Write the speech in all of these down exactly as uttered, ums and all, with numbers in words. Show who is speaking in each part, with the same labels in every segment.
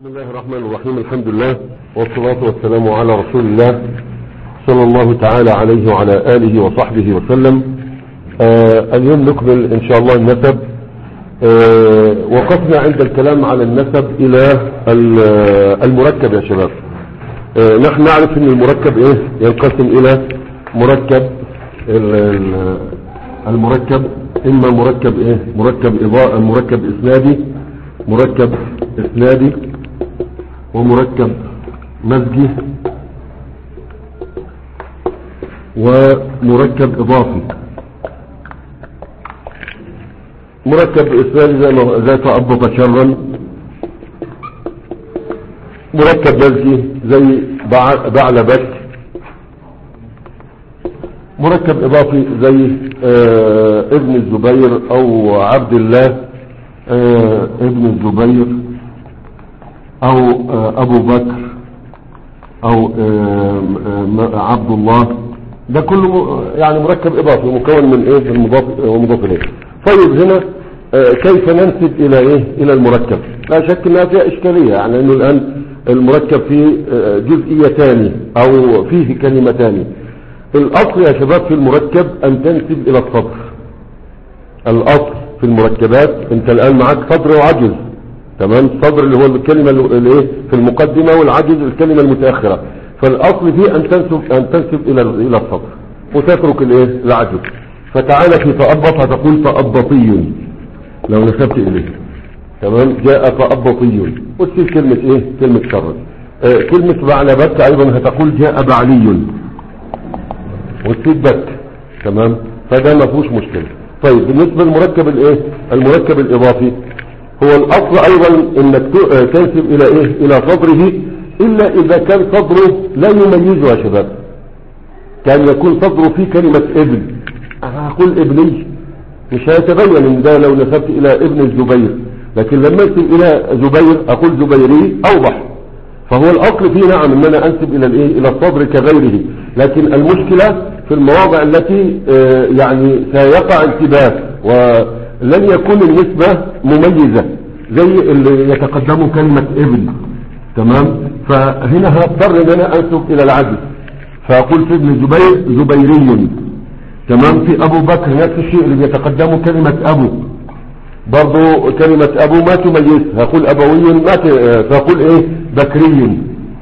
Speaker 1: بسم الله الرحمن الرحيم. الحمد لله والصلاة والسلام على رسول الله صلى الله تعالى عليه وعلى آله وصحبه وسلم. آه اليوم نكمل إن شاء الله النسب. آه وقفنا عند الكلام على النسب إلى المركب يا شباب. آه نحن نعرف أن المركب إيه ينقسم إلى مركب المركب إما مركب إيه مركب إضاءة مركب إسنادي مركب إسنادي ومركب مزجي ومركب إضافي. مركب إسنادي زي ما زي تأبط شرا، مركب مزجي زي بعلبك، مركب إضافي زي آه ابن الزبير أو عبد الله آه ابن الزبير او ابو بكر او عبد الله. ده كله يعني مركب اضافي مكون من ايه المضاف ومضاف اليه. طيب هنا كيف ننسب الى ايه الى المركب؟ لا شك انها فيها اشكاليه، يعني انه الان المركب فيه جزئيتان او فيه كلمتان. الاصل يا شباب في المركب ان تنسب الى الصدر. الاصل في المركبات انت الان معك صدر وعجز، تمام. الصدر اللي هو الكلمة اللي ايه في المقدمة، والعجز الكلمة المتأخرة. فالاصل فيه ان تنسب ان تنسب الى الى الصدر وتترك الايه العجز. فتعالى في تأبط هتقول تأبطي لو نسبت اليه، تمام. جاء تأبطي وتسيب كلمة ايه كلمة شر. آه كلمة بعلبك ايضا هتقول جاء بعلي وتسيب بك، تمام. فده ما فيهوش مشكلة. طيب بالنسبة للمركب الايه المركب الاضافي، هو الاصل ايضا انك تنسب الى ايه الى صدره، الا اذا كان صدره لا يميزه يا شباب. كان يكون صدره فيه كلمة ابن، هقول ابني مش هيتبين ان ده لو نسبت الى ابن الزبير، لكن لما انسب الى زبير اقول زبيري اوضح. فهو الاصل فيه نعم ان انا انسب الى الايه الى الصدر كغيره، لكن المشكلة في المواضع التي آه يعني سيقع انتباه ولن يكون النسبة مميزة، زي اللي يتقدموا كلمة ابن، تمام. فهنا هضطر ان انا انسب الى العدل، فاقول في ابن الزبير زبيري، تمام. في ابو بكر نفس الشيء، اللي يتقدموا كلمة ابو برضو كلمة ابو ما تميز، هقول ابوي ما ت... فاقول ايه بكري.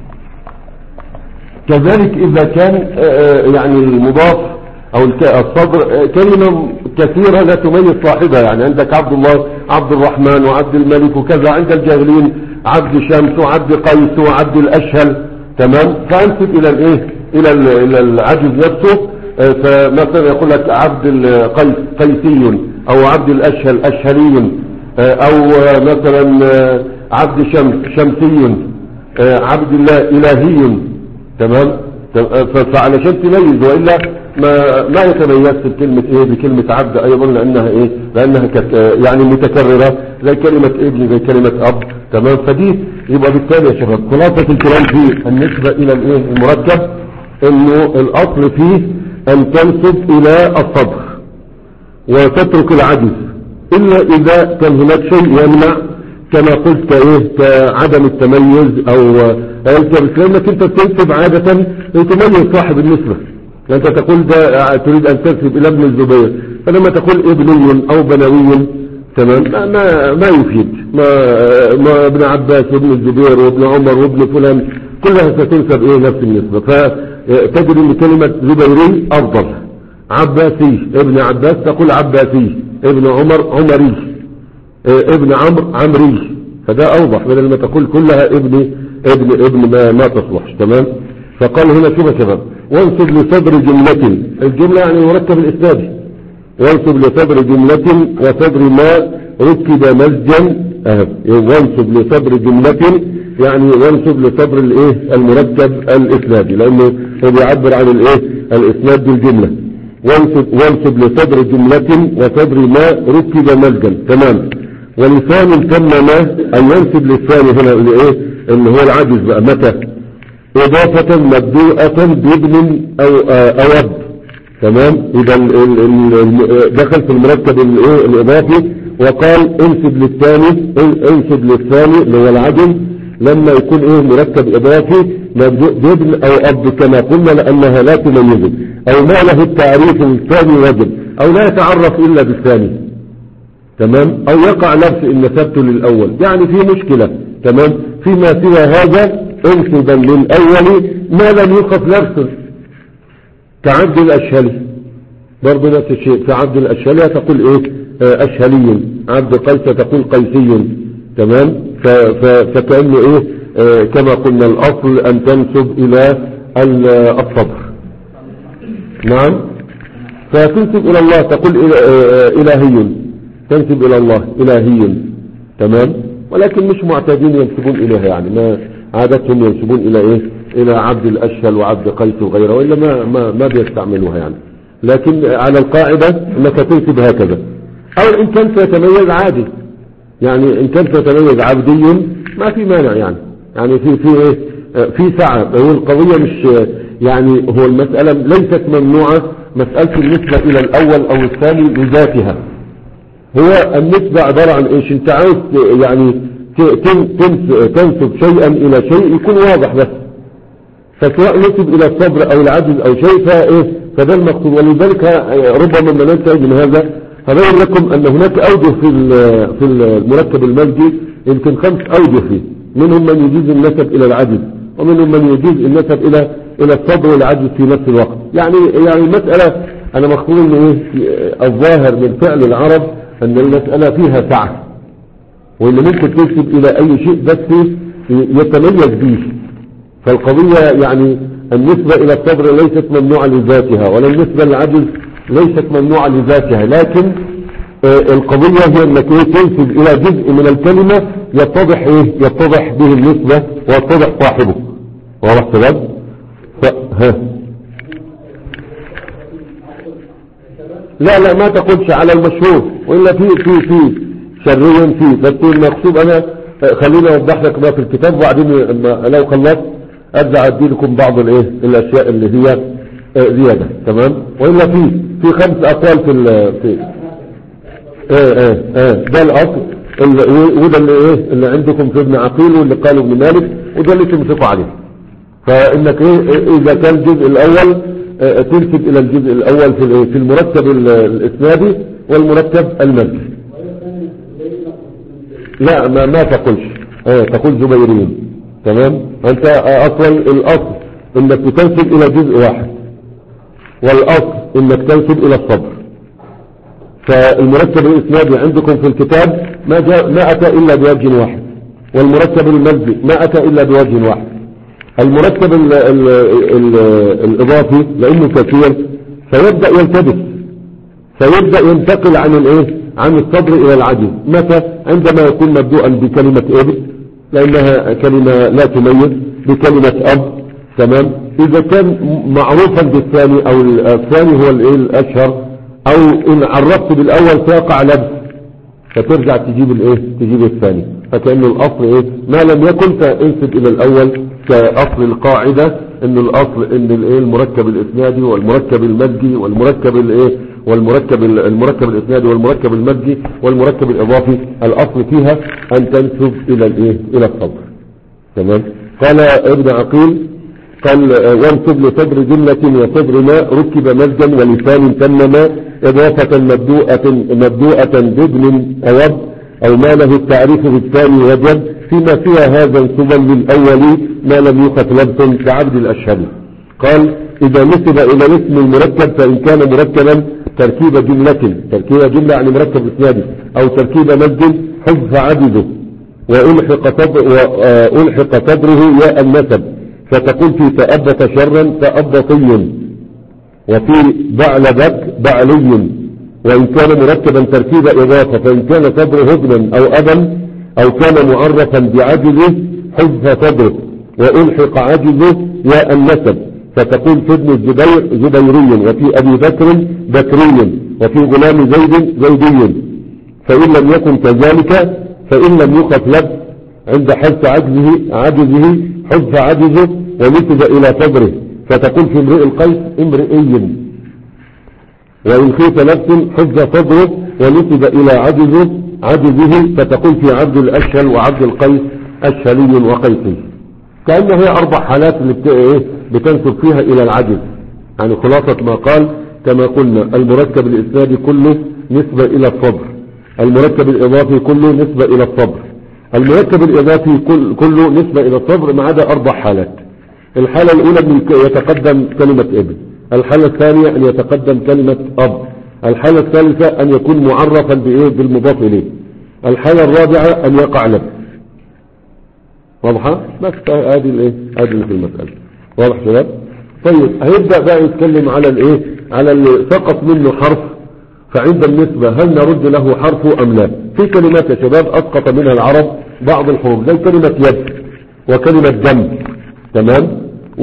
Speaker 1: كذلك اذا كان يعني المضاف او الصدر كلمة كثيرة لا تميز صاحبها، يعني عندك عبد الله عبد الرحمن وعبد الملك وكذا، عند الجاهلين عبد شمس وعبد قيس وعبد الاشهل، تمام. فانسب الى الايه الى الى العجز نفسه. فمثلا يقول لك عبد القيس قيسي، او عبد الاشهل اشهلي، او مثلا عبد شمس شمسي، عبد الله الهي، تمام. فعلشان تميز، والا ما ما يتميز بكلمة ايه بكلمة عبد ايضا، لانها ايه لانها يعني متكررة زي كلمة ابن زي كلمة اب، تمام. فدي يبقى بالتالي يا شباب خلاصة الكلام في النسبة الى الايه المركب، انه الاصل فيه ان تنسب الى الصدر وتترك العجز، الا اذا كان هناك شيء يمنع كما قلت ايه كعدم التميز او التبس، لانك انت تنسب عادة تميز صاحب النسبة. انت تقول ده تريد ان تنسب الى ابن الزبير، فلما تقول ابني او بنوي، تمام، ما ما يفيد. ما, ما ابن عباس وابن الزبير وابن عمر وابن فلان كلها ستنسب ايه نفس النسبة. فتجد ان كلمة زبيري افضل، عباسي ابن عباس تقول عباسي، ابن عمر عمري، ابن عمرو عمري، فده اوضح بدل ما تقول كلها ابن ابن ابن ما, ما تصلحش، تمام. فقال هنا شوف يا شباب وانسب لصدر جملة، الجملة يعني مركب الاسنادي، وانسب لصدر جملة وصدر ما ركب مزجا، وانسب لصدر جملة يعني وانسب لصدر الايه المركب الاسنادي، لانه هو بيعبر عن الايه الاسناد بالجملة. وانسب وانسب لصدر جملة وصدر ما ركب مزجا، تمام. ولسان تمم ان ينسب للثاني هنا الايه اللي هو العجز بقى متى اضافة مبدوءة بابن او او اب، تمام. اذا دخل في المركب الاضافي وقال انسب للثاني انسب للثاني اللي هو العجم لما يكون ايه مركب اضافي بابن او اب كما قلنا لانها لا تميزه، او ما له التعريف الثاني وجب، او لا يتعرف الا بالثاني، تمام، او يقع لبس ان نسبته للاول، يعني في مشكلة، تمام. فيما سوى هذا انسبا للاول ما لم يخف لبسه، كعبد الاشهلي برضه نفس الشيء، في عبد الاشهلي تقول ايه اه اشهلي، عبد قيس تقول قيسي، تمام. فكأنه ايه اه كما قلنا الاصل ان تنسب الى الصدر، نعم. فتنسب الى الله تقول اه الهي، تنسب الى الله الهي، تمام. ولكن مش معتادين ينسبون اليها، يعني ما عادتهم ينسبون الى ايه الى عبد الاشهل وعبد قيس وغيره، والا ما ما, ما بيستعملوها يعني. لكن على القاعدة انك تنسب هكذا، او ان كان يتميز عادي، يعني ان كان يتميز عبدي ما في مانع يعني، يعني في في ايه في سعة. هو القضية مش يعني، هو المسألة ليست ممنوعة مسألة النسبة الى الاول او الثاني لذاتها، هو النسبة عبارة عن ايش؟ انت عاوز يعني تنسب شيئا الى شيء يكون واضح بس، فسواء نسب الى الصبر او العجز او شيء فايه فده المقصود. ولذلك ربما من ننتهي من هذا هبين لكم ان هناك اوجه في في المركب الملكي، يمكن خمس اوجه فيه، منهم من يجيز النسب الى العجز، ومنهم من يجيز النسب الى الى الصبر والعجز في نفس الوقت. يعني يعني المسألة انا مقصود ان ايه الظاهر من فعل العرب ان المسألة فيها سعة، واللي ممكن تنسب الى اي شيء بس يتميز به. فالقضية يعني النسبة الى الصبر ليست ممنوعة لذاتها، ولا النسبة للعجز ليست ممنوعة لذاتها، لكن آه القضية هي انك ايه تنسب الى جزء من الكلمة يتضح ايه يتضح به النسبة ويتضح صاحبه. واضح شباب؟ ها لا لا ما تقولش على المشهور، وإلا في في في شريا في، بس المقصود أنا خليني أوضح لك ما في الكتاب، وبعدين لو خلصت أرجع أدي لكم بعض الإيه الأشياء اللي هي زيادة، تمام. وإلا في في خمس أقوال في ال في إيه إيه إيه ده الأصل، وده اللي إيه اللي عندكم في ابن عقيل واللي قاله ابن مالك، وده اللي تمسكوا عليه. فإنك إيه إذا كان الجزء الأول تنسب الى الجزء الاول في في المركب الاسنادي والمركب الملكي. لا ما, ما تقولش اه تقول زبيرين، تمام. انت اصلا الاصل انك تنسب الى جزء واحد، والاصل انك تنسب الى الصبر. فالمركب الاسنادي عندكم في الكتاب ما جاء ما اتى الا بوجه واحد، والمركب الملكي ما اتى الا بوجه واحد. المركب ال ال ال الإضافي لأنه كثير فيبدأ يلتبس، فيبدأ ينتقل عن الايه عن الصدر إلى العجز. متى؟ عندما يكون مبدوءا بكلمة ابن لأنها كلمة لا تميز، بكلمة أب، تمام. إذا كان معروفا بالثاني أو الثاني هو الايه الأشهر، أو إن عرفت بالأول فيقع لبس فترجع تجيب الايه تجيب الثاني. فكأن الأصل ايه ما لم يكن فانسب إلى الأول، كأصل القاعدة ان الاصل ان الايه المركب الاسنادي والمركب المدي والمركب الايه والمركب المركب الاسنادي والمركب المدي والمركب الاضافي الاصل فيها ان تنسب الى الايه الى الصدر، تمام. قال ابن عقيل قال وانسب لصدر جملة وصدر ما ركب مزجا ولسان تمما اضافة مبدوءة مبدوءة بابن اوب او ما له التعريف بالثاني وجب، فيما سوى هذا انسبا للاول ما لم يخف لبس كعبد الاشهري. قال اذا نسب الى اسم المركب فان كان مركبا تركيب جملة، تركيب جملة يعني مركب اسنادي، او تركيب مد حذف عدده والحق صدر والحق صدره ياء النسب، فتقول في تأبط شرا تأبطي، وفي بعلبك بعلي. وإن كان مركبا تركيب إضافة فإن كان صدره ابنا أو أبا أو كان معرفا بعجزه حذف صدره وألحق عجزه ياء النسب، فتقول في ابن الزبير زبيري، وفي أبي بكر بكري، وفي غلام زيد زيدي. فإن لم يكن كذلك فإن لم يخف لبس عند حذف عجزه عجزه حذف عجزه ونسب إلى صدره، فتقول في امرئ القيس امرئي. وإن خيف نفس حذف صدره ونسب إلى عجزه عجزه، فتقول في عبد الأشهل وعبد القيس أشهلي وقيسي، كأن هي أربع حالات اللي بت- إيه بتنسب فيها إلى العجز. يعني خلاصة ما قال كما قلنا المركب الإسنادي كله نسبة إلى الصدر، المركب الإضافي كله نسبة إلى الصدر، المركب الإضافي كل كله نسبة إلى الصدر ما عدا أربع حالات. الحالة الأولى أن يتقدم كلمة ابن، الحالة الثانية أن يتقدم كلمة أب، الحالة الثالثة أن يكون معرفا بإيه بالمضاف إليه، الحالة الرابعة أن يقع لب. واضحة؟ بس هذه الإيه هذه اللي في المسألة. واضح شباب؟ طيب هيبدأ بقى يتكلم على الإيه على اللي سقط منه حرف، فعند النسبة هل نرد له حرفه أم لا؟ في كلمات يا شباب أسقط منها العرب بعض الحروف زي كلمة يد وكلمة دم، تمام؟ و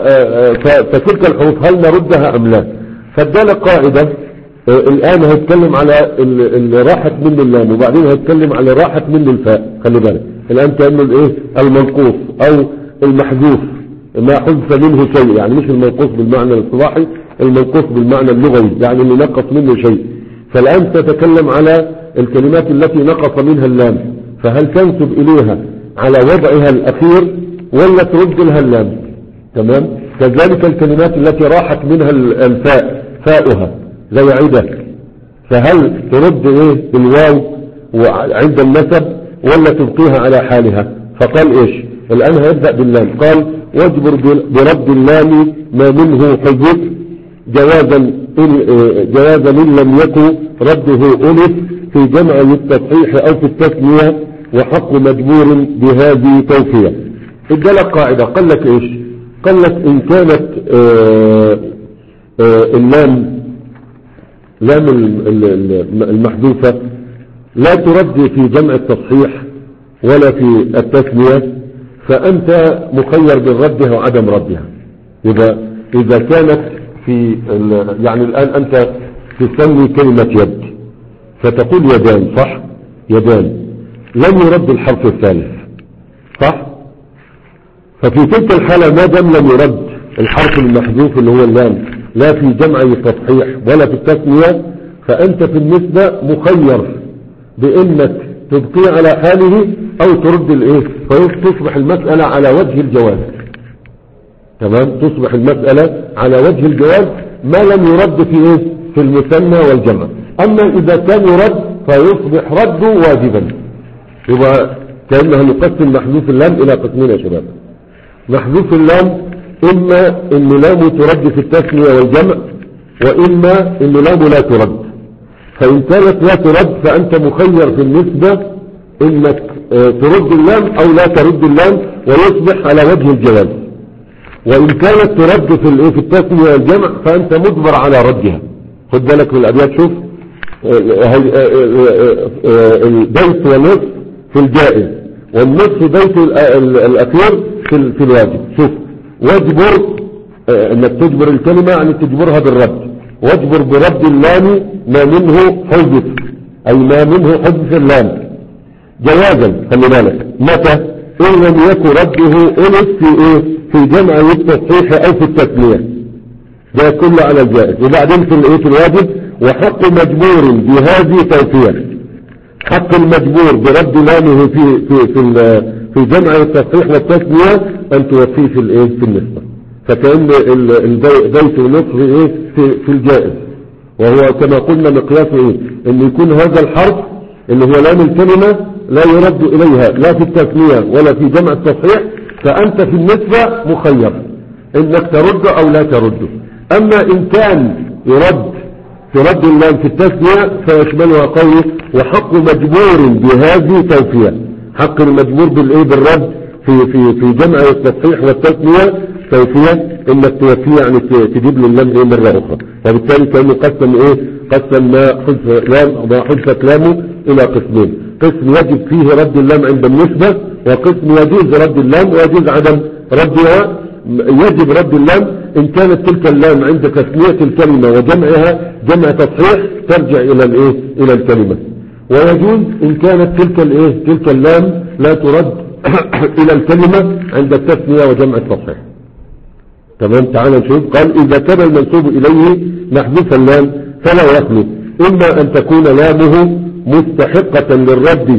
Speaker 1: فتلك الحروف هل نردها أم لا؟ فادانا قاعدة. الآن هيتكلم على اللي راحت منه اللام، وبعدين هيتكلم على راحت منه الفاء. خلي بالك الآن كأنه الإيه المنقوص أو المحذوف، ما حذف منه شيء، يعني مش المنقوص بالمعنى الاصطلاحي، المنقوص بالمعنى اللغوي، يعني اللي نقص منه شيء. فالآن تتكلم على الكلمات التي نقص منها اللام، فهل تنسب إليها على وضعها الأخير ولا ترد لها اللام؟ تمام. كذلك الكلمات التي راحت منها الفاء فاؤها زي عدة، فهل ترد ايه الواو عند النسب ولا تبقيها على حالها؟ فقال ايش الآن هيبدأ باللام، قال واجبر برد اللام ما منه حذف جوازا إن جوازا إن لم يكن رده ألف في جمع التصحيح أو في التثنية، وحق مجبور بهذه توفية. ادى لك قاعدة، قال لك ايش؟ قال لك ان كانت آآ آآ اللام لام المحذوفة لا ترد في جمع التصحيح ولا في التثنية، فأنت مخير بين ردها وعدم ردها. إذا إذا كانت في يعني الآن أنت تسمي كلمة يد فتقول يدان، صح؟ يدان لم يرد الحرف الثالث، صح؟ ففي تلك الحالة ما دام لم يرد الحرف المحذوف اللي هو اللام لا في جمع التصحيح ولا في التثنية، فأنت في النسبة مخير بأنك تبقي على حاله أو ترد الإيه، فتصبح المسألة على وجه الجواز. تمام، تصبح المسألة على وجه الجواز ما لم يرد في إيه في المثنى والجمع. أما إذا كان يرد فيصبح رده واجبا. يبقى كأنها نقسم محذوف اللام إلى قسمين يا شباب. محذوف اللام إما إن لامه ترد في التثنية والجمع، وإما إن لامه لا ترد. فإن كانت لا ترد فأنت مخير في النسبة إنك ترد اللام أو لا ترد اللام ويصبح على وجه الجواز. وإن كانت ترد في في التثنية والجمع فأنت مجبر على ردها. خد بالك من الأبيات، شوف البيت ونصف في الجائز والنصف بيت الأخير في في الواجب. شوف واجبر انك تجبر الكلمة يعني تجبرها بالرد، واجبر برد اللام ما منه حذف، اي ما منه حذف اللام جوازا. خلي بالك متى؟ ان لم يكن رده ألف في ايه في جمع التصحيح او في التثنية، ده كله على الجائز. وبعدين في الايه في الواجب وحق مجبور بهذه توفية، حق المجبور برد لامه في في في في جمع التصحيح والتثنية ان توفيه في الايه في النسبة. فكأن البيت ونصف ايه في, في الجائز، وهو كما قلنا مقياسه ايه ان يكون هذا الحرف اللي هو لام الكلمة لا يرد اليها لا في التثنية ولا في جمع التصحيح، فانت في النسبة مخير انك ترد او لا ترد. اما ان كان يرد ترد اللام في التثنية فيشملها قوله وحق مجبور بهذه توفية. حق المجبور بالايه بالرد في في في جمع التصحيح والتثنية توفية، انك توفيه يعني تجيب له اللام ايه مرة اخرى. وبالتالي كانه قسم ايه قسم ما حذف لام ما حذفت لامه الى قسمين، قسم يجب فيه رد اللام عند النسبة، وقسم يجوز رد اللام ويجوز عدم ردها. يجب رد اللام ان كانت تلك اللام عند تثنية الكلمة وجمعها جمع تصحيح ترجع الى الايه الى الكلمة، ويجوز ان كانت تلك الايه تلك اللام لا ترد الى الكلمة عند التثنية وجمع التصحيح. تمام. تعال نشوف. قال اذا كان المنسوب اليه محذوف اللام فلا يخلو اما ان تكون لامه مستحقة للرد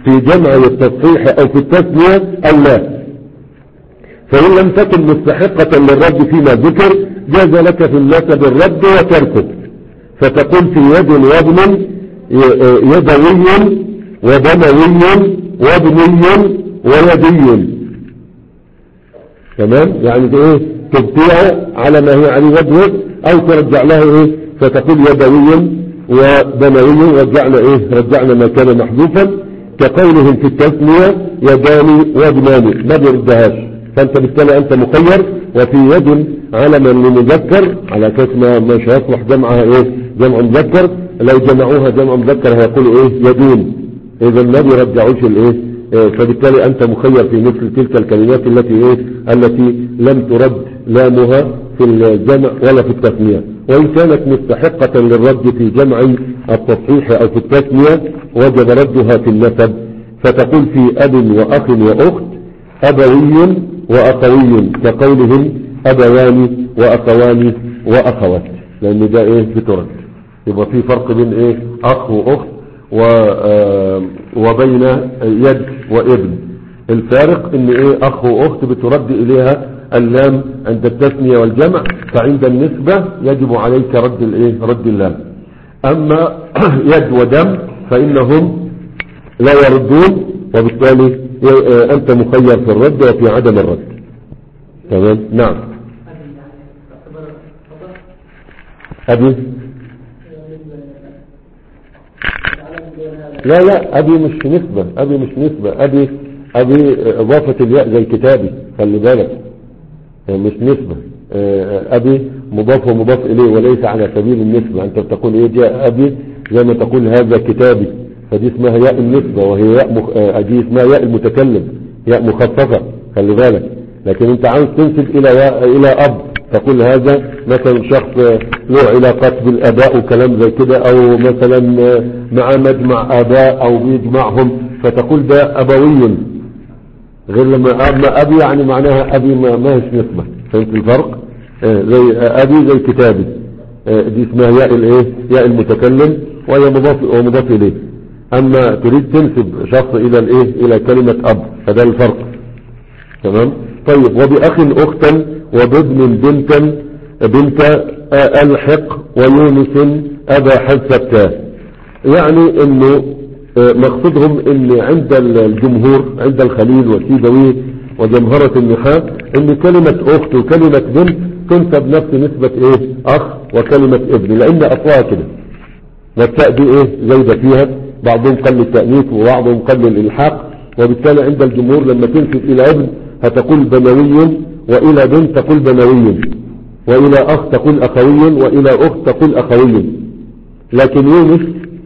Speaker 1: في جمع التصحيح أو في التثنية أو لا. فإن لم تكن مستحقة للرد فيما ذكر جاز لك في النسب الرد وتركه، فتقول في يد وابن يدوي وبنوي وابني ويدي. تمام؟ يعني ايه تبقيها على ما هي عليه وجهه او ترجع لها ايه، فتقول يدوي وبنوي رجعنا ايه، رجعنا ما كان محذوفا، كقولهم في التثنية يداني وابناني ما بيردهاش. فانت بالتالي انت مخير، وفي يد علما لمذكر على اساس ما مش هيصلح جمعها ايه جمع مذكر، لو جمعوها جمع مذكر هيقولوا ايه يدون، اذا ما بيرجعوش الايه. فبالتالي انت مخير في مثل تلك الكلمات التي ايه التي لم ترد لامها في الجمع ولا في التثنية. وان كانت مستحقة للرد في جمع التصحيح او في التثنية وجب ردها في النسب، فتقول في اب واخ واخت ابوي واخوي، كقولهم ابوان واخوان واخوات، لان ده ايه بترد. يبقى في فرق بين ايه اخ واخت و آه وبين يد وابن. الفارق ان ايه اخ واخت بترد اليها اللام عند التثنية والجمع، فعند النسبة يجب عليك رد الايه رد اللام. اما يد ودم فانهم لا يردون، وبالتالي انت مخير في الرد وفي عدم الرد. تمام. نعم. ابي لا لا ابي مش نسبة، ابي مش نسبة، ابي ابي اضافة الياء زي كتابي، خلي بالك مش نسبة. ابي مضاف ومضاف اليه وليس على سبيل النسبة. انت بتقول ايه جاء ابي زي ما تقول هذا كتابي، فدي اسمها ياء النسبة، وهي ياء مخ... دي اسمها ياء المتكلم، ياء مخففة، خلي بالك. لكن انت عاوز تنسب الى يا... الى اب، تقول هذا مثلا شخص له علاقات بالاباء وكلام زي كده، او مثلا مع مجمع اباء او بيجمعهم، فتقول ده ابوي، غير لما ابي يعني معناها ابي ما, ما هيش نسبة. فهمت الفرق؟ آه زي ابي زي كتابي، آه دي اسمها ياء الايه ياء المتكلم، وهي مضاف ومضاف اليه. اما تريد تنسب شخص الى الايه الى كلمة اب، فده الفرق. تمام. طيب. وبأخ اختا وبابن بنتا بنت آه الحق ويونس ابا حذفتا. يعني انه آه مقصودهم ان عند الجمهور عند الخليل وسيبويه وجمهرة النحاة ان كلمة اخت وكلمة بنت تنسب نفس نسبة ايه اخ وكلمة ابن، لان اصلها كده، والتاء دي ايه زايدة فيها، بعضهم قل التأنيث وبعضهم قل الالحاق. وبالتالي عند الجمهور لما تنسب الى ابن هتقول بنوي، والى بنت تقول بنوي، والى اخ تقول اخوي، والى اخت تقول اخوي. لكن يونس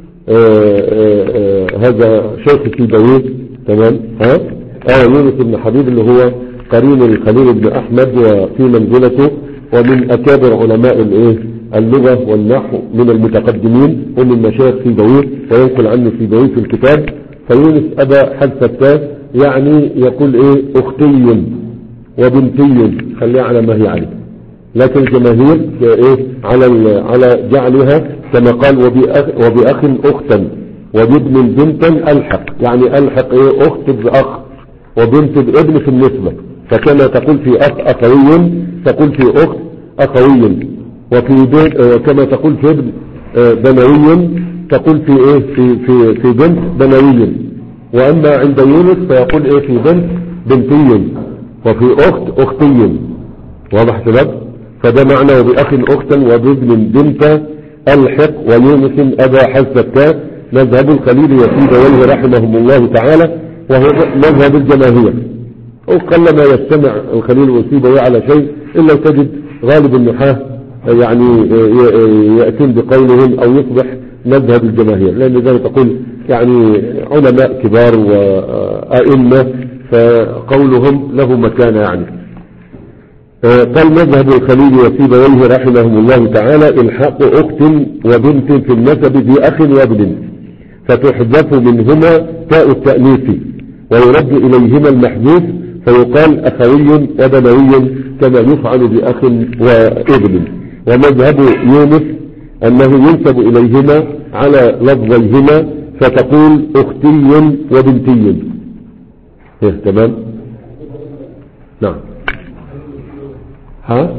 Speaker 1: آآ آآ هذا شيخ سيبويه. تمام. ها اه يونس بن حبيب اللي هو قرين الخليل بن احمد وفي منزلته، ومن اكابر علماء الايه اللغة والنحو من المتقدمين ومن مشايخ سيبويه، وينقل عنه سيبويه في الكتاب. فيونس ابا حذفتا يعني يقول ايه اختي وبنتي، خليها على ما هي عليه. لكن الجماهير ايه على على جعلها كما قال وبأخ, وبأخ اختا وبابن بنتا الحق، يعني الحق ايه اخت باخ وبنت بابن في النسبة. فكما تقول في اخ اخوي تقول في اخت اخوي، وفي بنت كما تقول في ابن بنوي تقول في ايه في في في بنت بنوي. واما عند يونس فيقول ايه في بنت بنتي، وفي اخت اختي. واضح شباب؟ فده معنى وبأخ اختا وبابن بنت الحق ويونس ابا حذفتا. مذهب الخليل وسيبويه رحمهم الله تعالى، وهو مذهب الجماهير. وقلما يستمع الخليل وسيبويه على شيء الا تجد غالب النحاة يعني يأتون بقولهم او يصبح مذهب الجماهير، لان ذلك تقول يعني علماء كبار وائمة فقولهم له مكانة. يعني قال مذهب الخليل وسيبويه رحمهم الله تعالى الحاق اخت وبنت في النسب بأخ وابن، فتحذف منهما تاء التأنيث ويرد اليهما المحذوف، فيقال اخوي وبنوي كما يفعل بأخ وابن. ومذهب يونس انه ينسب اليهما على لفظيهما فتقول اختي وبنتي. إيه تمام. نعم. ها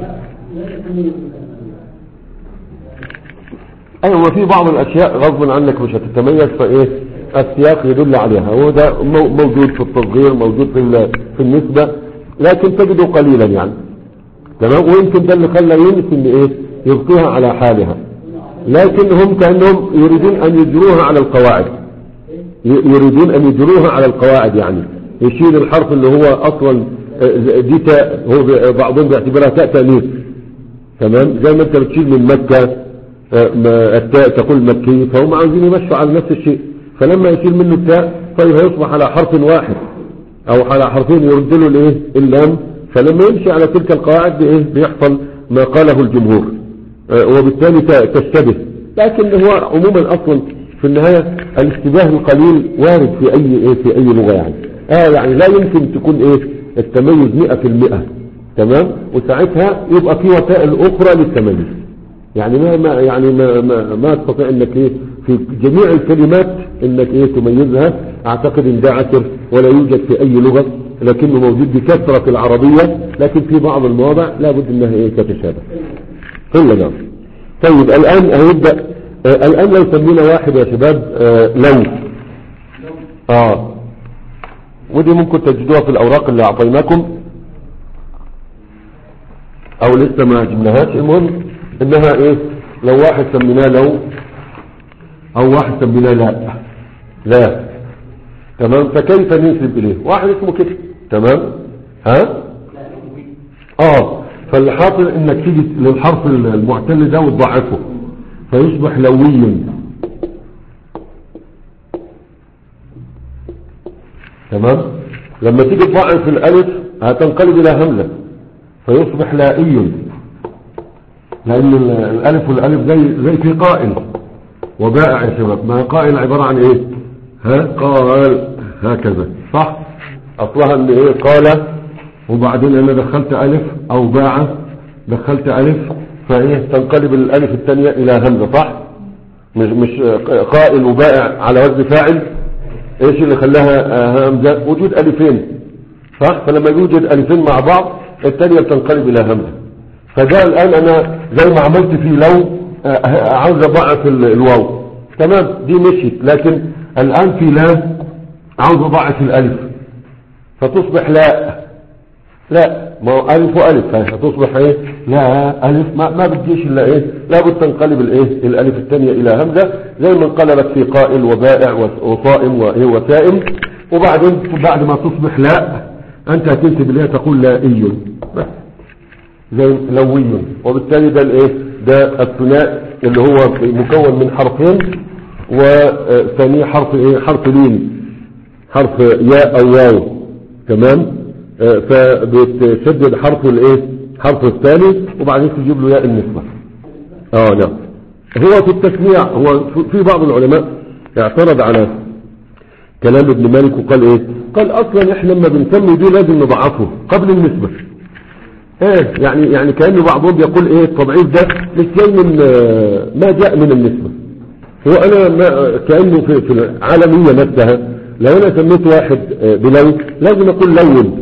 Speaker 1: ايوه، في بعض الاشياء غصبا عنك مش هتتميز، فايه السياق يدل عليها، وده موجود في التصغير، موجود في في النسبة، لكن تجده قليلا يعني. تمام. ويمكن ده اللي خلى يونس ان ايه يبقيها على حالها، لكن هم كانهم يريدون ان يجروها على القواعد، يريدون ان يجروها على القواعد، يعني يشيل الحرف اللي هو اصلا دي تاء، هو بعضهم بيعتبرها تاء تانيث. تمام. زي ما انت بتشيل من مكة التاء تقول مكي، فهم عاوزين يمشوا على نفس الشيء، فلما يشيل منه التاء طيب هيصبح على حرف واحد او على حرفين يرد له الايه اللام، فلما يمشي على تلك القواعد بايه بيحصل ما قاله الجمهور، وبالتالي تشتبه. لكن هو عموما اصلا في النهاية الاشتباه القليل وارد في اي ايه في اي لغة يعني. اه يعني لا يمكن تكون ايه التميز مئة في المئة. تمام. وساعتها يبقى في وسائل اخرى للتميز، يعني ما, ما يعني ما, ما, ما تستطيع انك ايه في جميع الكلمات انك ايه تميزها. اعتقد ان ده عسر ولا يوجد في اي لغة، لكنه موجود بكثرة في العربية، لكن في بعض المواضع لابد انها ايه تتشابه. كل ده. طيب الان هيبدأ آه الان لو سمينا واحد يا شباب آه لو اه ودي ممكن تجدوها في الاوراق اللي اعطيناكم او لسه ما جبناهاش. المهم انها ايه لو واحد سميناه لو او واحد سميناه لا لا. تمام. فكيف ننسب اليه واحد اسمه كده. تمام. ها اه فاللي حاصل انك تيجي للحرف المعتل ده وتضعفه فيصبح لوي. تمام. لما تيجي تضعف الالف هتنقلب الى همزة فيصبح لائي، لان الالف والالف زي زي في قائل وبائع يا شباب. ما قائل عبارة عن ايه؟ ها قال هكذا صح، اصلها ان ايه قال، وبعدين انا دخلت الف او باع دخلت الف فايه تنقلب الالف الثانية الى همزة صح. مش مش قائل وبائع على وزن فاعل. ايش اللي خلاها همزة؟ وجود الفين صح. فلما يوجد الفين مع بعض الثانية بتنقلب الى همزة. فده الان انا زي ما عملت في لو عاوز اضعف الواو. تمام. دي مشيت. لكن الان في لا عاوز اضعف الالف فتصبح لا لا. ما هو الف والف فتصبح ايه لا الف. ما, ما بتجيش الا ايه لابد تنقلب الايه الالف الثانية الى همزة زي ما انقلبت في قائل وبائع وصائم وايه وسائم. وبعدين بعد ما تصبح لا انت هتنسب اليها تقول لائي بس زي لوي. وبالتالي ده الايه ده الثناء اللي هو مكون من حرفين وثاني حرف ايه حرف لين حرف ياء او واو. تمام. آه فبتشدد حرف الايه حرف الثاني وبعدين تجيب له ياء النسبة. اه نعم. هو في التسميع هو في بعض العلماء اعترض على كلام ابن مالك وقال ايه قال اصلا احنا لما بنسمي دي لازم نضعفه قبل النسبة. ايه يعني يعني كأنه بعضهم بيقول ايه التضعيف ده مش جاي من ما جاء من النسبة. هو انا ما كأنه في, في العالمية نفسها لو انا سميت واحد بلو لازم اقول لون.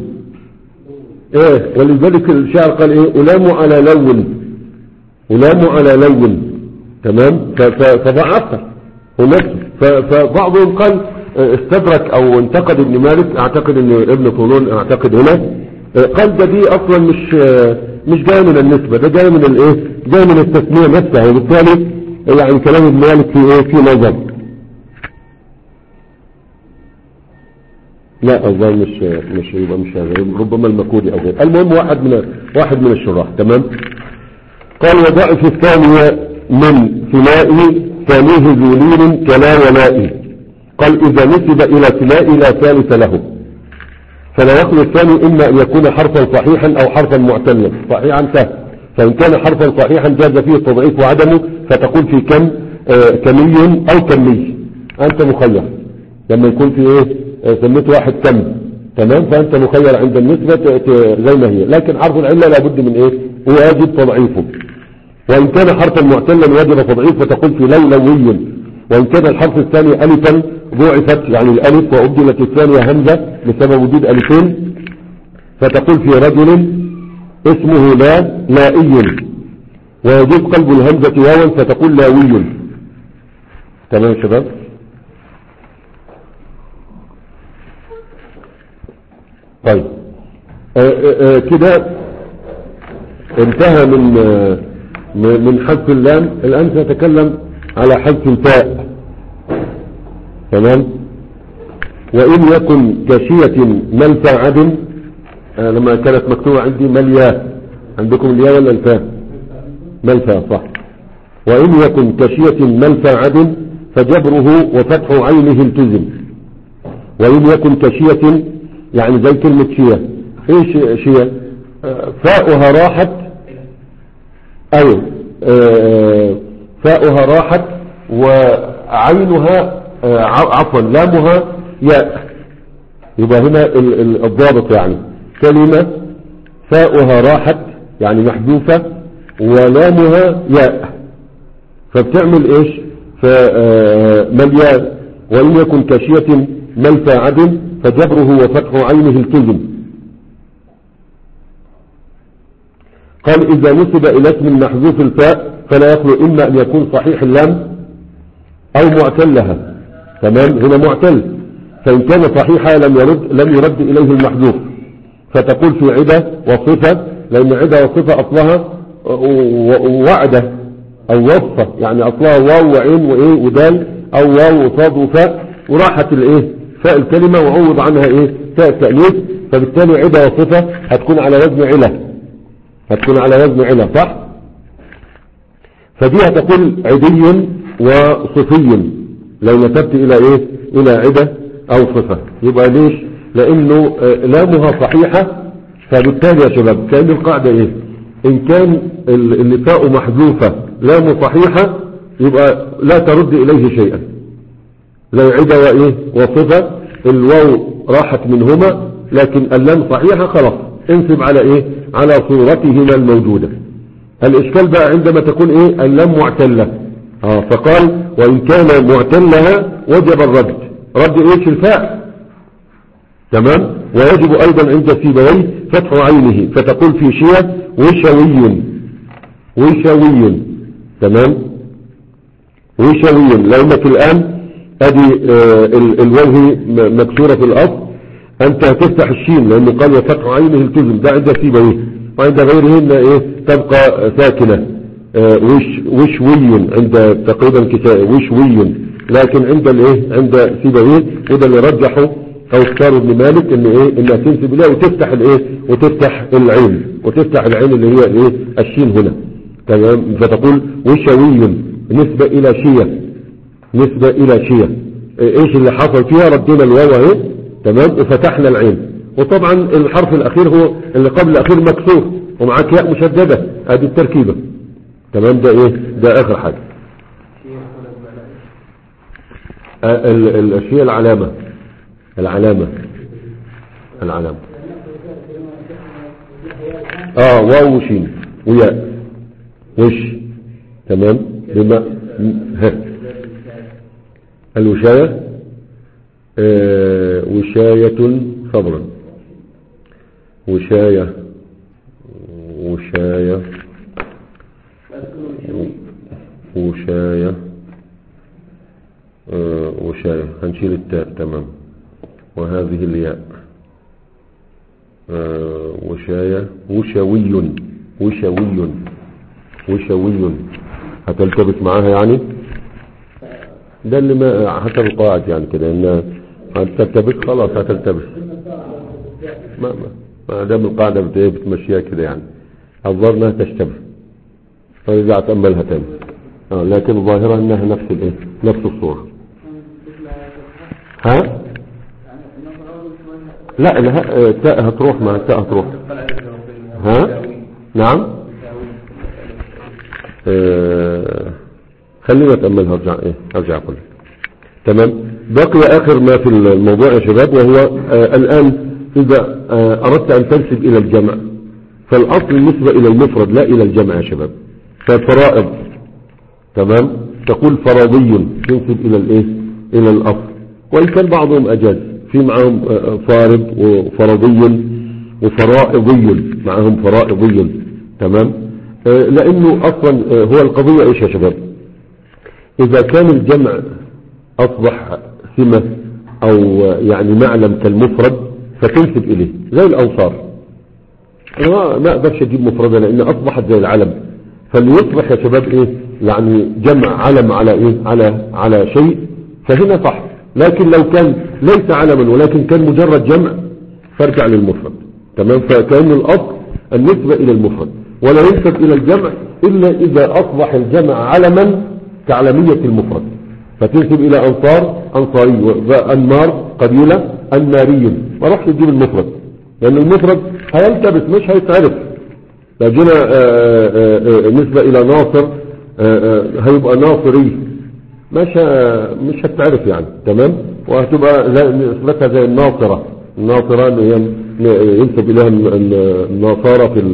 Speaker 1: ايه ولذلك الشاعر قال ايه ألام على لون ألام على لون. تمام. فضعفها هو نفسه. فبعضهم قال استدرك او انتقد ابن مالك. اعتقد ان ابن طولون اعتقد هنا قال ده دي اصلا مش مش جاي من النسبة، ده جاي من الايه جاي من التسمية نفسها. وبالتالي يعني كلام ابن مالك في ايه في نظر. لا الظاهر مش مش يبقى مش هذا ربما المكودي او غيره. المهم واحد من واحد من الشراح. تمام. قال وضعف الثانية من ثنائي ثانيه ذو لين كلا ولائي. قال اذا نسب الى ثنائي لا ثالث له فلا يخلو الثاني اما ان يكون حرفا صحيحا او حرفا معتلا. صحيحا سهل. فان كان حرفا صحيحا جاز فيه التضعيف وعدمه فتقول في كم آه كمي او كمي. انت مخير لما يكون في ايه سميت واحد كم. تمام. فانت مخير عند النسبة زي ما هي. لكن حرف العلة لابد من ايه واجب تضعيفه. وان كان حرفا معتلا واجب تضعيفه فتقول في لو لوي وإن كان الحرف الثاني ألفا ضعفت يعني الألف وأبدلت الثانية همزة بسبب وجود ألفين، فتقول في رجل اسمه لا لائي، ويجوز قلب الهمزة واوا فتقول لاوي. تمام يا شباب؟ طيب كده انتهى من آه من حذف اللام. الآن سنتكلم على حذف الفاء. تمام. وإن يكن كشية ملفى عد، آه لما كانت مكتوبة عندي مليا، عندكم الياء ولا الفاء؟ ملفى صح. وإن يكن كشية ملفى عد فجبره وفتح عينه التزم. وإن يكن كشية يعني زي كلمة شية. ايش شية؟ آه فاؤها راحت، ايوه آه فاؤها راحت وعينها آه عفوا لامها ياء. يبقى هنا الضابط يعني كلمة فاؤها راحت يعني محذوفة ولامها ياء، فبتعمل ايش؟ فمليان. وإن يكن كشية ملفى عدل فجبره وفتح عينه التزم. قال إذا نسب إلى اسم محذوف الفاء فلا يخلو إما أن يكون صحيح اللام أو معتلها. تمام. هنا معتل، فإن كان صحيحا لم يرد لم يرد إليه المحذوف، فتقول في عدة وصفة، لأن عدة وصفة أصلها وعدة أو وصفة، يعني أصلها واو وعين وإيه ودال، أو واو وصاد وفاء، وراحت الإيه فاء الكلمة وعوض عنها إيه فاء التأنيث، فبالتالي عدة وصفة هتكون على وزن علة، هتكون على وزن علة صح. فدي هتقول عدي وصفي لو نسبت إلى إيه إلى عدة أو صفة. يبقى ليش؟ لأنه لامها صحيحة، فبالتالي يا شباب كأن القاعدة إيه؟ إن كان اللي فاء محذوفة لام صحيحة يبقى لا ترد إليه شيئا، لا عدة وإيه وصفة، الواو راحت منهما لكن اللام صحيحة خلاص انسب على إيه على صورتهما الموجودة. الإشكال بقى عندما تكون إيه اللام معتلة. آه فقال وإن كان معتلها وجب الرد، رد إيش الفاء. تمام. ويجب أيضا عند سيبويه فتح عينه، فتقول في شيء وشوي وشوي. تمام. وشوي لأنك الآن أدي آه الوجه مكسورة في الأصل، أنت هتفتح الشين لأنه قال وفتح عينه التزم، ده عند سيبويه، وعند غيرهن إيه تبقى ساكنة. آه وش وشوي عند تقريبا كسائي وشوي، لكن عند الايه عند سيبويه وده اللي رجحه او اختاروا ابن مالك ان ايه انها تنسب اليه وتفتح الايه وتفتح العين وتفتح العين اللي هي الايه الشين هنا. تمام. فتقول وشوي نسبة الى شيء، نسبة الى شيء. ايش اللي حصل فيها؟ ردينا الواو اهي تمام وفتحنا العين، وطبعا الحرف الاخير هو اللي قبل الاخير مكسور ومعاك ياء مشددة، ادي التركيبة. تمام. ده ايه ده اخر حاجة. الاشياء العلامة العلامة العلامة اه واو وشين وياء وش. تمام. بما ها الوشاية آه وشاية صبرا وشاية وشاية وشاية آه وشاية هنشيل التاء. تمام. وهذه الياء آه وشاية وشوي وشوي وشوي هتلتبس معاها يعني، ده اللي ما حسب القواعد يعني كده انها هتلتبس خلاص هتلتبس، ما ما ما دام القاعدة بتمشيها كده يعني الظاهر انها تشتبه فإذا اتأملها تاني. آه لكن الظاهرة انها نفس الايه نفس الصورة. ها لا التاء هتروح مع التاء هتروح. ها نعم آه خلينا نتأملها ارجع ايه ارجع اقول. تمام. بقي اخر ما في الموضوع يا شباب وهو آه الان اذا آه اردت ان تنسب الى الجمع فالاصل النسبة الى المفرد لا الى الجمع يا شباب. فالفرائض تمام تقول فرضي تنسب الى الايه الى الاصل، وان كان بعضهم اجاز في معهم فارض وفرضي وفرائضي، معهم فرائضي. تمام. لانه اصلا هو القضية ايش يا شباب؟ اذا كان الجمع اصبح سمة او يعني معلم كالمفرد فتنسب اليه زي الاوصار. انا ما اقدرش اجيب مفردة لان اصبحت زي العلم، فاللي يصبح يا شباب ايه يعني جمع علم على ايه على على شيء فهنا صح. لكن لو كان ليس علما ولكن كان مجرد جمع فارجع للمفرد. تمام. فكأن الاصل النسبة الى المفرد، ولا ينسب الى الجمع الا اذا اصبح الجمع علما كعلمية المفرد، فتنسب الى انصار انصاري، وانمار قبيلة انماري، ما راح تجيب المفرد لان المفرد هيلتبس مش هيتعرف. لو جينا نسبة الى ناصر هيبقى ناصري، مش مش هتعرف يعني. تمام. وهتبقى نسبتها زي الناصرة، الناصرة ينسب اليها الناصارة في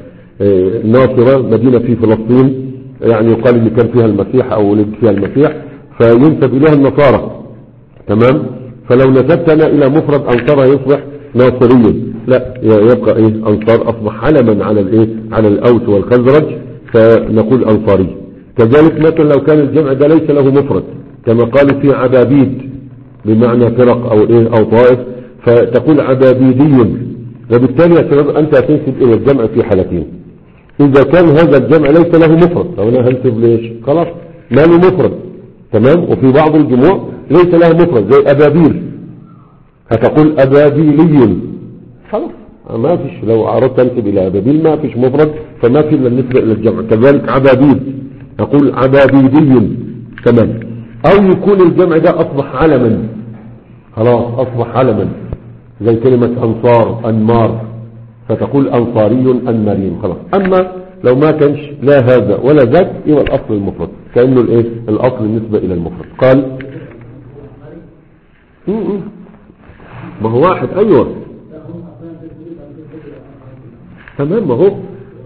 Speaker 1: الناصرة مدينة في فلسطين، يعني يقال ان كان فيها المسيح او ولد فيها المسيح فينسب اليها النصارى. تمام. فلو نسبت انا الى مفرد انصار يصبح ناصري، لا يبقى ايه انصار اصبح علما على الايه على الاوس والخزرج فنقول انصاري. كذلك مثلا لو كان الجمع ده ليس له مفرد كما قالوا في عبابيد بمعنى فرق او ايه او طائف فتقول عبابيدي، وبالتالي يا شباب انت هتنسب الى الجمع في حالتين. اذا كان هذا الجمع ليس له مفرد فهنا هنسب ليش خلاص ما له مفرد. تمام. وفي بعض الجموع ليس له مفرد زي ابابيل هتقول ابابيلي خلاص ما فيش. لو اردت تنسب الى ابابيل ما فيش مفرد فما في الا النسبه الى الجمع. كذلك عبابيد تقول عبابيدي. تمام. او يكون الجمع ده اصبح علما خلاص اصبح علما زي كلمة انصار انمار فتقول انصاري انماري خلاص. اما لو ما كانش لا هذا ولا ذاك يبقى الاصل المفرد كأنه الايه الاصل النسبة الى المفرد. قال ما هو واحد ايوه تمام. ما هو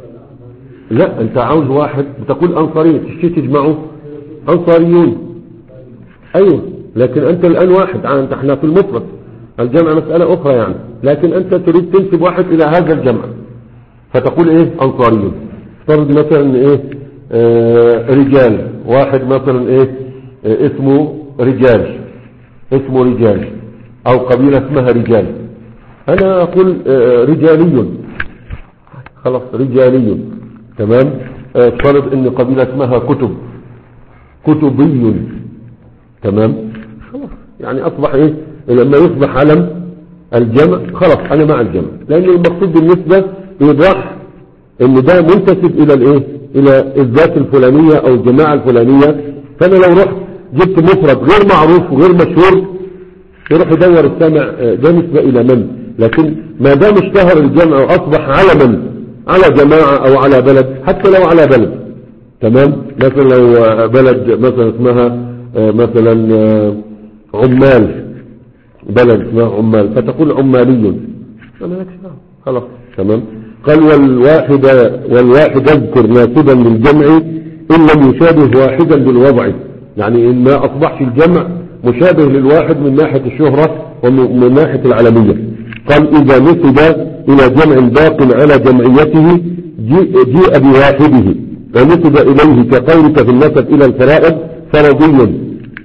Speaker 1: لا انت عاوز واحد بتقول انصاري تشتي تجمعه انصاريون ايوه، لكن انت الان واحد انت احنا في المفرد الجمع مسألة اخرى يعني، لكن انت تريد تنسب واحد الى هذا الجمع فتقول ايه انصاريون. فرض مثلا ايه آه رجال واحد مثلا ايه آه اسمه رجال اسمه رجال او قبيلة اسمها رجال، انا اقول آه رجالي خلاص رجالي. تمام. آه فرض ان قبيلة اسمها كتب كتبي. تمام. خلاص يعني اصبح ايه لما يصبح علم الجمع خلاص انا مع الجمع، لان المقصود بالنسبة يوضح ان ده منتسب الى الايه الى الذات الفلانية او الجماعة الفلانية. فانا لو رحت جبت مفرد غير معروف وغير مشهور يروح يدور السامع ده نسبة الى من، لكن ما دام اشتهر الجمع واصبح علما على جماعة او على بلد حتى لو على بلد. تمام. مثلا لو بلد مثلا اسمها مثلا عمال بلد اسمها عمال فتقول عمالي خلاص. تمام. قال والواحد والواحد اذكر ناسبا للجمع ان لم يشابه واحدا بالوضع، يعني ان ما اصبحش الجمع مشابه للواحد من ناحية الشهرة ومن ناحية العالمية. قال اذا نسب الى جمع باق على جمعيته جيء بواحده ونسب اليه كقولك في النسب الى الفرائض فرضي،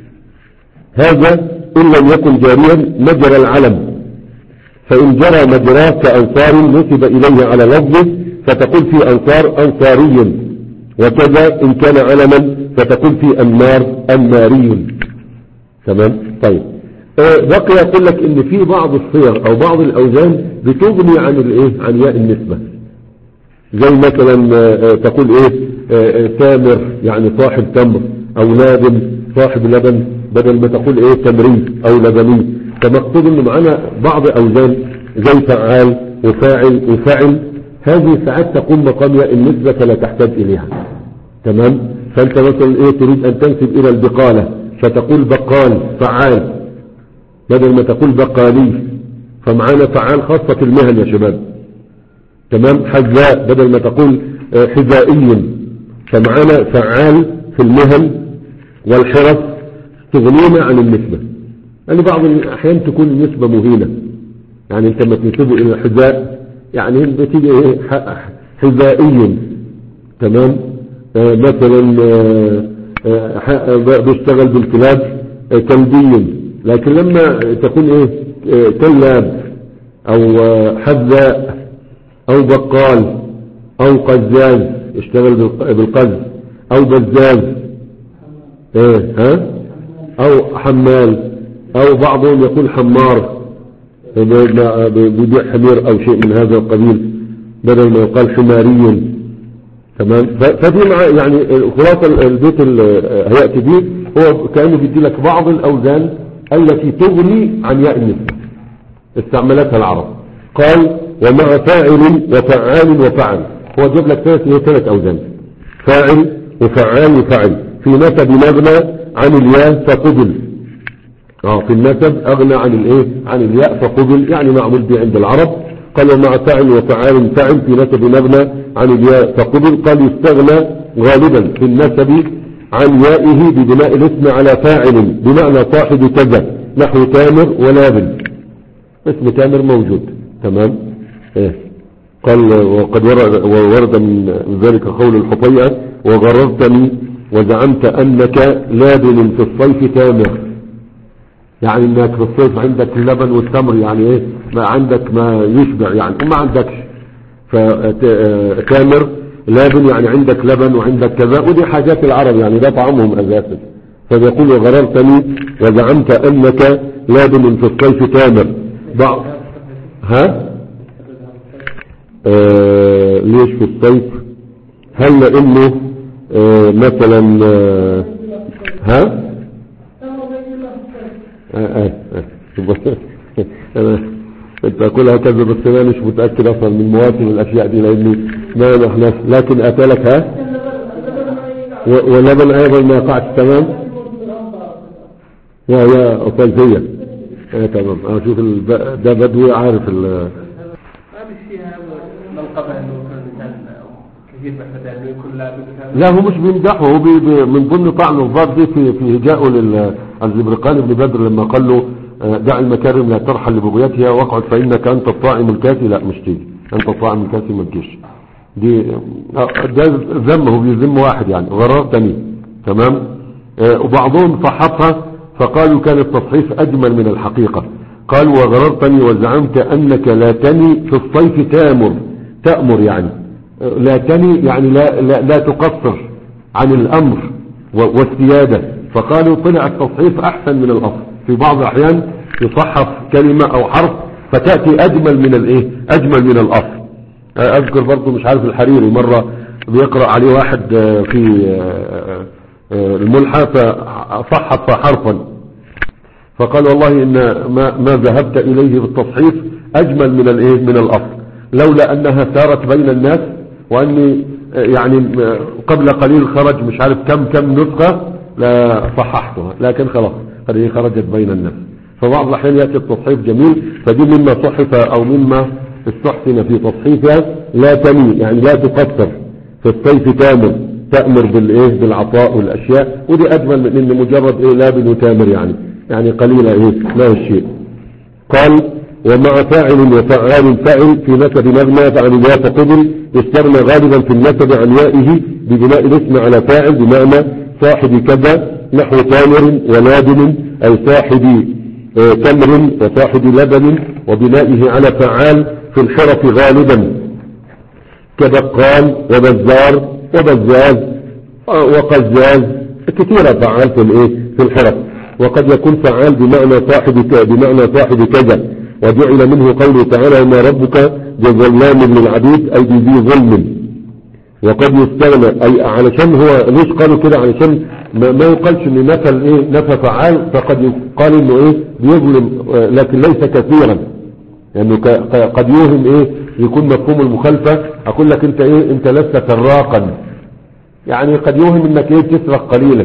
Speaker 1: هذا إن لم يكن جاريا مجرى العلم، فإن جرى مجراه كأنصار نسب إليه على لفظه فتقول في أنصار أنصاري، وكذا إن كان علما فتقول في أنمار أنماري. تمام. طيب أه بقي يقول لك إن في بعض الصيغ أو بعض الأوزان بتغني عن الإيه عن ياء النسبة، زي مثلا أه تقول إيه أه تامر يعني صاحب تمر، أو لابن صاحب لبن بدل ما تقول ايه تمري او لبني. فمقصود ان معنا بعض اوزان زي فعال وفاعل وفعل، هذه ساعات تقوم مقام ياء النسبة فلا تحتاج اليها. تمام. فانت مثلا ايه تريد ان تنسب الى البقالة فتقول بقال فعال بدل ما تقول بقالي، فمعانا فعال خاصة في المهن يا شباب. تمام. حذاء بدل ما تقول حذائي، فمعانا فعال في المهن والحرص تغنينا عن النسبة. يعني بعض الأحيان تكون النسبة مهينة، يعني انت ما تنسبه إلى الحذاء يعني بتيجي ايه حذائي، تمام. آه مثلا آه آه بيشتغل بالكلاب آه كلبي، لكن لما تكون ايه آه كلاب او آه حذاء او بقال او قزاز يشتغل بالقز او بزاز ايه ها او حمال، او بعضهم يقول حمار بيبيع حمير او شيء من هذا القبيل بدل ما يقال حماري، تمام. فدي مع يعني خلاصة البيت اللي هيأتي به هو كأنه بيدي لك بعض الاوزان التي تغني عن ياء النسبة استعملتها العرب. قال ومع فاعل وفعال وفعل، هو جاب لك ثلاث ثلاث اوزان، فاعل وفعال وفعل في نسب مبنى عن الياء فقبل. اه في النسب اغنى عن الايه عن الياء فقبل، يعني معمول به عند العرب. قال ومع فاعل وفعال فعل في نسب مبنى عن الياء فقبل. قال يستغنى غالبا في النسب عن يائه ببناء الاسم على فاعل بمعنى صاحب كذا، نحو تامر ولابن. اسم تامر موجود، تمام. ايه قال وقد ورد, ورد من ذلك قول الحطيئة وغررتني وزعمت انك لابن في الصيف تامر، يعني انك في الصيف عندك اللبن والتمر، يعني ايه ما عندك ما يشبع يعني وما عندكش. فتامر لابن يعني عندك لبن وعندك كذا، ودي حاجات العرب يعني ده طعامهم اساسا. فبيقول وغررتني وزعمت انك لابن في الصيف تامر. بعض ها آه ليش في الصيف؟ هل لانه آه مثلا آه ها اه اه اه انا انت اقولها كذا بس انا مش متأكد اصلا من مواسم الاشياء دي لاني ما نحن، لكن اتالك ها ولبن ايضا ما يقعش، تمام. يا يا صيفية اه تمام. اشوف ده بدوي عارف ال
Speaker 2: ما فيها منقبة انه كثير بحث انه يكون لابد.
Speaker 1: لا هو مش بيمدحه، هو بي بي من ضمن طعن الضاد دي في في هجائه للزبرقان بن بدر لما قال له دع المكارم لا ترحل لبغيتها واقعد فانك انت الطاعم الكاسي. لا مش تيجي انت الطاعم الكاسي ما تجيش، دي ده ذمه بيذم واحد يعني غررتني، تمام. وبعضهم صحفها فقالوا كان التصحيف اجمل من الحقيقة. قال وغررتني وزعمت انك لا تني في الصيف تامر، تأمر يعني لا تني يعني لا, لا, لا تقصر عن الامر والسيادة. فقالوا طلع التصحيف احسن من الاصل. في بعض الاحيان يصحف كلمة او حرف فتأتي اجمل من الايه اجمل من الاصل. اذكر برضو مش عارف الحريري مرة بيقرأ عليه واحد في الملحة فصحف حرفا فقال والله ان ما, ما ذهبت اليه بالتصحيف اجمل من الايه من الاصل، لولا انها سارت بين الناس واني يعني قبل قليل خرج مش عارف كم كم نسخة لا صححتها، لكن خلاص هذه خرجت بين الناس. فبعض الاحيان يأتي التصحيف جميل، فدي مما صحف او مما استحسن في تصحيفها لا تني يعني لا تقصر في الصيف تامر، تأمر بالايه بالعطاء والاشياء، ودي اجمل من ان مجرد ايه لابن وتامر يعني يعني قليلة ايه ما هو الشيء. قال ومع فاعل وفعال فعل في نسب مبنى فعن الياء فقبل يستغنى غالبا في النسب عن يائه ببناء الاسم على فاعل بمعنى صاحب كذا، نحو تامر ولابن اي صاحب تمر وصاحب لبن، وبنائه على فعال في الحرف غالبا كبقال وبزار وبزاز وقزاز، كثيرة فعال في الايه في الحرف. وقد يكون فعال بمعنى صاحب بمعنى صاحب كذا، وجعل منه قوله تعالى وما ربك بظلام للعبيد اي بذي ظلم. وقد يستغنى اي علشان هو ليش قالوا كده علشان ما, ما يقالش ان نفى الايه نفى فعال، فقد يقال انه ايه بيظلم لكن ليس كثيرا، لانه يعني قد يوهم ايه يكون مفهوم المخالفة. اقول لك انت ايه انت لست سراقا، يعني قد يوهم انك ايه تسرق قليلا.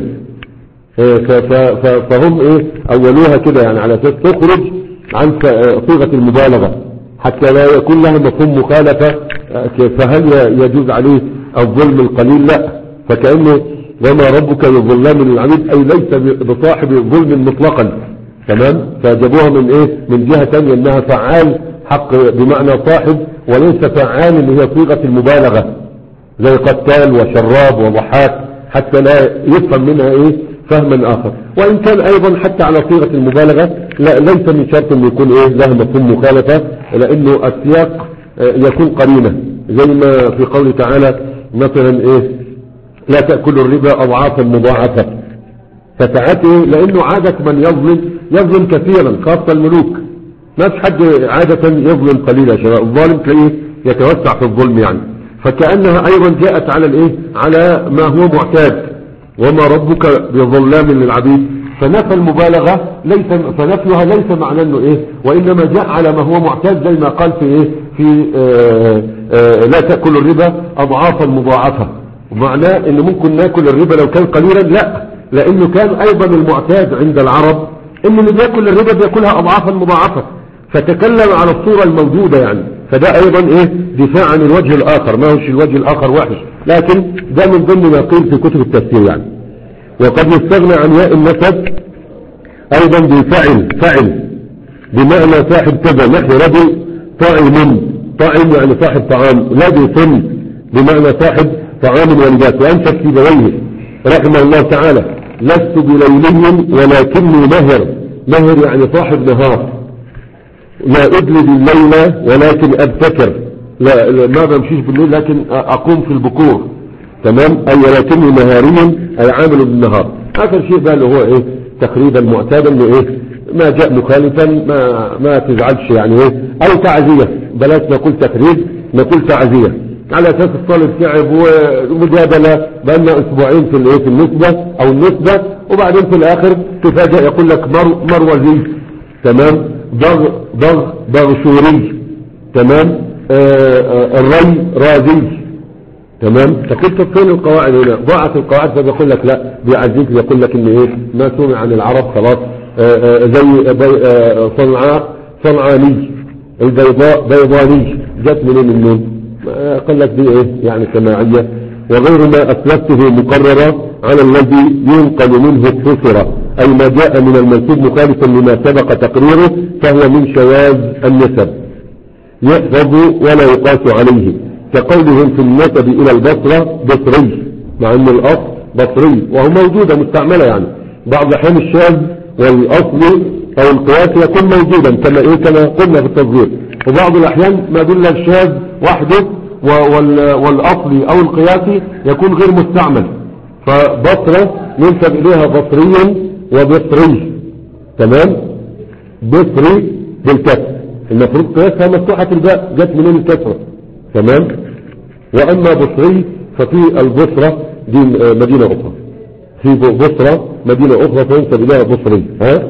Speaker 1: فهم ايه اولوها كده يعني على اساس تخرج عن صيغة المبالغة حتى لا يكون لها مفهوم مخالفة. فهل يجوز عليه الظلم القليل؟ لا. فكأنه وما ربك بظلام للعبيد، اي ليس بصاحب ظلم مطلقا. تمام. فجابوها من ايه من جهة تانية انها فعال حق بمعنى صاحب، وليس فعال اللي هي صيغة المبالغة زي قتال وشراب وضحاك، حتى لا يفهم منها ايه فهما اخر. وان كان ايضا حتى على صيغة المبالغة لا ليس من شرط انه يكون ايه له مفهوم مخالفة، لانه السياق يكون قرينة، زي ما في قوله تعالى مثلا ايه لا تأكلوا الربا اضعافا مضاعفة. فتعاته لانه عادة من يظلم يظلم كثيرا، خاصة الملوك، ما في حد عادة يظلم قليلا. شباب الظالم تلاقيه يتوسع في الظلم يعني. فكأنها ايضا جاءت على الايه على ما هو معتاد، وما ربك بظلام للعبيد. فنفى المبالغة ليس فنفيها ليس معناه انه ايه، وانما جاء على ما هو معتاد، زي ما قال في ايه في آآ آآ لا تأكل الربا اضعافا مضاعفة. ومعناه انه ممكن ناكل الربا لو كان قليلا، لا، لانه كان ايضا المعتاد عند العرب ان اللي بياكل الربا بياكلها اضعافا مضاعفة، فتكلم على الصورة الموجودة يعني. فده ايضا ايه دفاع عن الوجه الاخر، ما هوش الوجه الاخر وحش، لكن ده من ضمن ما قيل في كتب التفسير يعني. وقد يستغنى عن ياء النسب ايضا بفعل، فعل بمعنى صاحب كذا، نحو رجل طاعم، طاعم يعني صاحب طعام، لبس بمعنى صاحب طعام ولباس. وانشد في بويه رحمه الله تعالى لست بليلي ولكني مهر، مهر يعني صاحب نهار، لا أدلج الليلة ولكن أبتكر، لا, لا ما بمشيش بالليل لكن أقوم في البكور. تمام. أي ولكني نهاري أي عامل بالنهار. آخر شيء بقى اللي هو إيه تقريبا معتادا إنه إيه ما جاء مخالفا ما ما تزعلش يعني إيه، أو تعزية، بلاش نقول تقريب نقول تعزية، على أساس الطالب تعب ومجادلة بأن أسبوعين في الإيه في النسبة أو النسبة، وبعدين في الآخر تفاجأ يقول لك مر مروزي. تمام. ضغ ضغ ضغشوري. تمام. آآ آآ الري رازي. تمام. فكنت فين القواعد هنا ضاعت القواعد، فبيقول لك لا بيعزيك، بيقول لك ان ايه ما سمع عن العرب خلاص. آآ زي صنعاء صنعاني، البيضاء بيضاني، جت منين النون؟ قال لك دي ايه يعني سماعية. وغير ما أسلفته مقررة على الذي ينقل منه اقتصر، أي ما جاء من المنسوب مخالفا لما سبق تقريره فهو من شواذ النسب يحفظ ولا يقاس عليه، كقولهم في النسب إلى البصرة بصري، مع أن الأصل بصري وهو موجودة مستعملة يعني. بعض الأحيان الشاذ والأصل أو القياس يكون موجودا كما إيه كما قلنا في التصغير، وبعض الأحيان ما دل الشاذ وحده والأصلي أو القياسي يكون غير مستعمل. فبصرة ينسب إليها بصري وبصري. تمام. بصري بالكسر، المفروض قياسها مفتوحة الباء، جت منين الكسرة. تمام. وأما بصري ففي البصرة دي مدينة أخرى، في بصرة مدينة أخرى فينسب إليها بصري. ها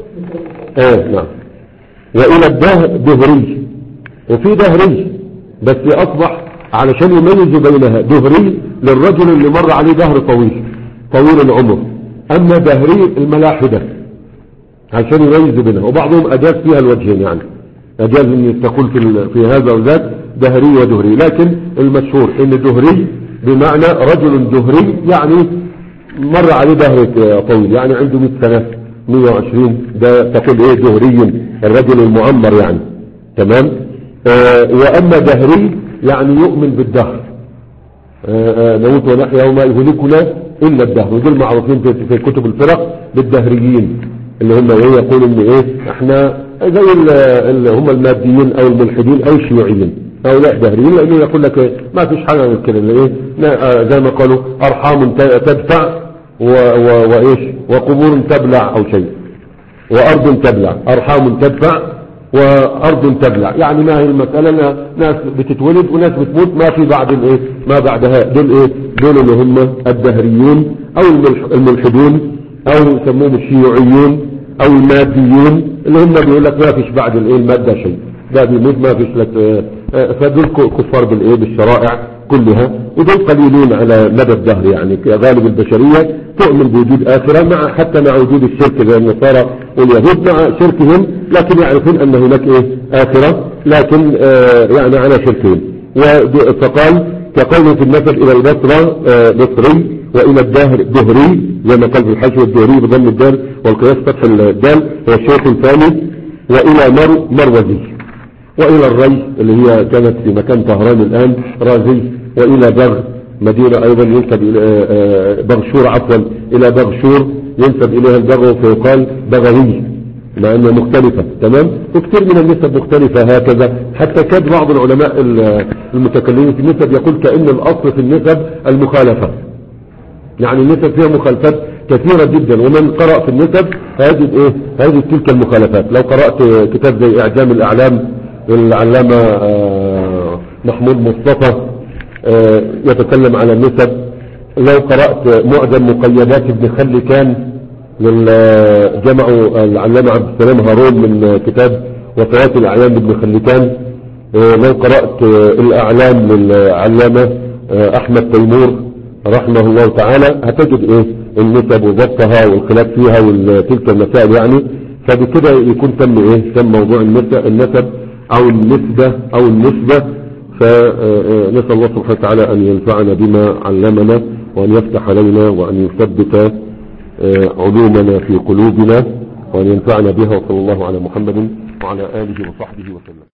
Speaker 1: اه نعم. وإلى الدهر دهري، وفي دهري بس أصبح علشان يميز بينها دهري للرجل اللي مر عليه دهر طويل طويل العمر، أما دهري الملاحدة عشان يميز بينها. وبعضهم أجاز فيها الوجهين يعني، أجاز أن تقول في, في هذا وذاك دهري ودهري، لكن المشهور أن دهري بمعنى رجل دهري يعني مر عليه دهر طويل، يعني عنده مئة سنة مئة وعشرين، ده تقول ايه دهري الرجل المعمر يعني. تمام. آه وأما دهري يعني يؤمن بالدهر، آه آه نموت ونحيا وما يهلكنا إلا الدهر، ودول معروفين في, في كتب الفرق بالدهريين اللي هم ايه يقولوا ان ايه احنا زي اللي هم الماديين او الملحدين او الشيوعيين، هؤلاء دهريين، لانه يقول لك ايه ما فيش حاجة من كده، ايه زي ما قالوا ارحام تدفع وايش وقبور تبلع او شيء، وارض تبلع، ارحام تدفع وارض تبلع، يعني ما هي المسألة ناس بتتولد وناس بتموت، ما في بعد الايه ما بعدها. دول ايه دول اللي هم الدهريون او الملحدون او يسموهم الشيوعيون او الماديون، اللي هم بيقول لك ما فيش بعد الايه المادة شيء، ده بيموت ما فيش لك. فدول كفار بالايه بالشرائع كلها، ودول قليلون على مدى الدهر يعني. غالب البشرية تؤمن بوجود آخرة مع حتى مع وجود الشرك زي النصارى واليهود مع شركهم، لكن يعرفون أن هناك إيه آخرة، لكن آه يعني على شركهم. فقال كقوله في النسب إلى البصرة آه بصري، وإلى الدهر دهري زي ما قال في الحاشية الدهري بضم الدال والقياس فتح الدال هو الشيخ الثاني، وإلى مر مروزي، وإلى الري اللي هي كانت في مكان طهران الآن رازي، وإلى بغ مدينة أيضا ينسب إلى بغشور عفوا إلى بغشور ينسب إليها البغو فيقال بغوي مع أنها مختلفة. تمام. وكثير من النسب مختلفة هكذا، حتى كاد بعض العلماء المتكلمين في النسب يقول كأن الأصل في النسب المخالفة، يعني النسب فيها مخالفات كثيرة جدا، ومن قرأ في النسب هيجد ايه هيجد تلك المخالفات. لو قرأت كتاب زي إعجام الأعلام العلامة محمود مصطفى يتكلم على النسب، لو قرأت معجم مقيدات ابن خلكان جمعوا العلامة عبد السلام هارون من كتاب وفيات الأعلام ابن خلكان، لو قرأت الأعلام للعلامة أحمد تيمور رحمه الله تعالى هتجد ايه النسب وضبطها والخلاف فيها وتلك المسائل يعني. فبكده يكون تم ايه تم موضوع النسب او النسبة او النسبة. فنسأل الله سبحانه وتعالى ان ينفعنا بما علمنا وان يفتح علينا وان يثبت علومنا في قلوبنا وان ينفعنا بها، وصلى الله على محمد وعلى آله وصحبه وسلم.